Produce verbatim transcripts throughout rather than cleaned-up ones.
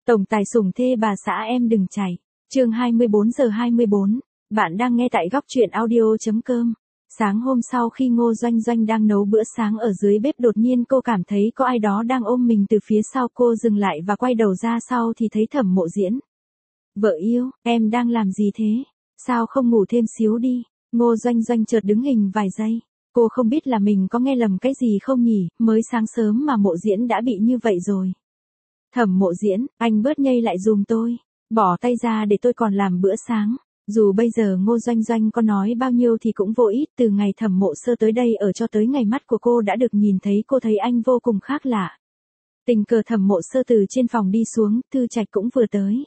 Tổng tài sủng thê bà xã em đừng chạy. Chương hai mươi bốn giờ hai mươi bốn. Bạn đang nghe tại góc truyện audio chấm com. Sáng hôm sau khi Ngô Doanh Doanh đang nấu bữa sáng ở dưới bếp, đột nhiên cô cảm thấy có ai đó đang ôm mình từ phía sau. Cô dừng lại và quay đầu ra sau thì thấy Thẩm Mộ Diễn. Vợ yêu, em đang làm gì thế? Sao không ngủ thêm xíu đi? Ngô Doanh Doanh chợt đứng hình vài giây. Cô không biết là mình có nghe lầm cái gì không nhỉ, mới sáng sớm mà Mộ Diễn đã bị như vậy rồi. Thẩm Mộ Diễn, anh bớt nhây lại giùm tôi. Bỏ tay ra để tôi còn làm bữa sáng. Dù bây giờ Ngô Doanh Doanh có nói bao nhiêu thì cũng vô ích, từ ngày Thẩm Mộ Sơ tới đây ở cho tới ngày mắt của cô đã được nhìn thấy, cô thấy anh vô cùng khác lạ. Tình cờ Thẩm Mộ Sơ từ trên phòng đi xuống, Thư Trạch cũng vừa tới.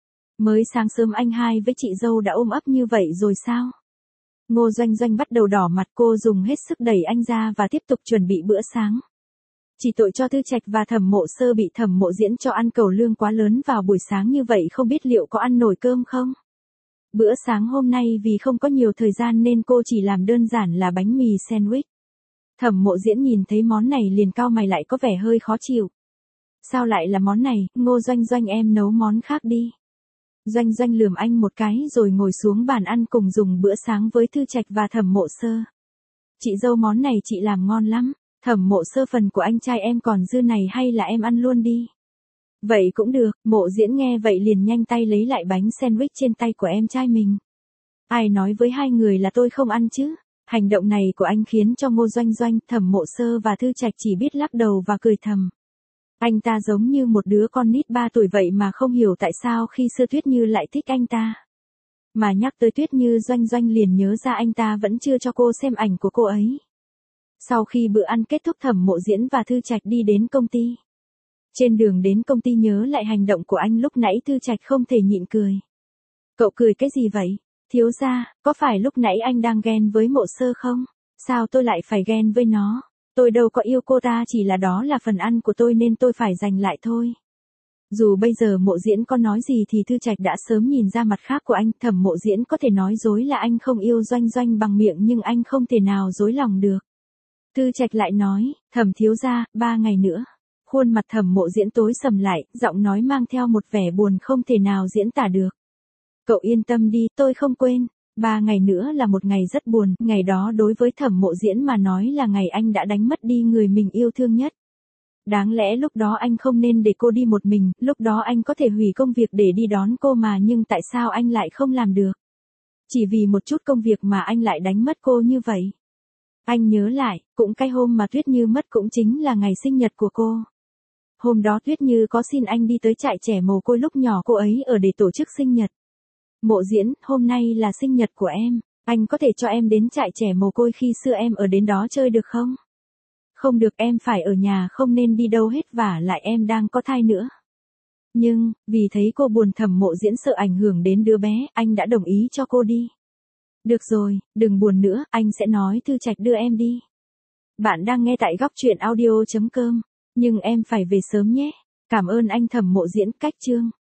Mới sáng sớm anh hai với chị dâu đã ôm ấp như vậy rồi sao? Ngô Doanh Doanh bắt đầu đỏ mặt, cô dùng hết sức đẩy anh ra và tiếp tục chuẩn bị bữa sáng. Chỉ tội cho Thư Trạch và Thẩm Mộ Sơ bị Thẩm Mộ Diễn cho ăn cẩu lương quá lớn vào buổi sáng như vậy, không biết liệu có ăn nổi cơm không? Bữa sáng hôm nay vì không có nhiều thời gian nên cô chỉ làm đơn giản là bánh mì sandwich. Thẩm Mộ Diễn nhìn thấy món này liền cau mày lại có vẻ hơi khó chịu. Sao lại là món này? Ngô Doanh Doanh, em nấu món khác đi. Doanh Doanh lườm anh một cái rồi ngồi xuống bàn ăn cùng dùng bữa sáng với Thư Trạch và Thẩm Mộ Sơ. Chị dâu, món này chị làm ngon lắm. Thẩm Mộ Sơ, phần của anh trai em còn dư này hay là em ăn luôn đi? Vậy cũng được. Mộ Diễn nghe vậy liền nhanh tay lấy lại bánh sandwich trên tay của em trai mình. Ai nói với hai người là tôi không ăn chứ? Hành động này của anh khiến cho Ngô Doanh Doanh, Thẩm Mộ Sơ và Thư Trạch chỉ biết lắc đầu và cười thầm. Anh ta giống như một đứa con nít ba tuổi vậy mà không hiểu tại sao khi xưa Tuyết Như lại thích anh ta. Mà nhắc tới Tuyết Như, Doanh Doanh liền nhớ ra anh ta vẫn chưa cho cô xem ảnh của cô ấy. Sau khi bữa ăn kết thúc, Thẩm Mộ Diễn và Thư Trạch đi đến công ty. Trên đường đến công ty nhớ lại hành động của anh lúc nãy, Thư Trạch không thể nhịn cười. Cậu cười cái gì vậy? Thiếu gia, có phải lúc nãy anh đang ghen với Mộ Sơ không? Sao tôi lại phải ghen với nó? Tôi đâu có yêu cô ta, chỉ là đó là phần ăn của tôi nên tôi phải giành lại thôi. Dù bây giờ Mộ Diễn có nói gì thì Thư Trạch đã sớm nhìn ra mặt khác của anh. Thẩm Mộ Diễn có thể nói dối là anh không yêu Doanh Doanh bằng miệng nhưng anh không thể nào dối lòng được. Thư Trạch lại nói, Thẩm thiếu gia, ba ngày nữa. Khuôn mặt Thẩm Mộ Diễn tối sầm lại, giọng nói mang theo một vẻ buồn không thể nào diễn tả được. Cậu yên tâm đi, tôi không quên. Ba ngày nữa là một ngày rất buồn, ngày đó đối với Thẩm Mộ Diễn mà nói là ngày anh đã đánh mất đi người mình yêu thương nhất. Đáng lẽ lúc đó anh không nên để cô đi một mình, lúc đó anh có thể hủy công việc để đi đón cô mà, nhưng tại sao anh lại không làm được? Chỉ vì một chút công việc mà anh lại đánh mất cô như vậy. Anh nhớ lại, cũng cái hôm mà Tuyết Như mất cũng chính là ngày sinh nhật của cô. Hôm đó Tuyết Như có xin anh đi tới trại trẻ mồ côi lúc nhỏ cô ấy ở để tổ chức sinh nhật. Mộ Diễn, hôm nay là sinh nhật của em, anh có thể cho em đến trại trẻ mồ côi khi xưa em ở đến đó chơi được không? Không được, em phải ở nhà, không nên đi đâu hết, và lại em đang có thai nữa. Nhưng, vì thấy cô buồn, Thẩm Mộ Diễn sợ ảnh hưởng đến đứa bé, anh đã đồng ý cho cô đi. Được rồi, đừng buồn nữa, anh sẽ nói Thư Trạch đưa em đi. Bạn đang nghe tại góc truyện audio chấm com. Nhưng em phải về sớm nhé. Cảm ơn anh. Thẩm Mộ Diễn. Cách chương.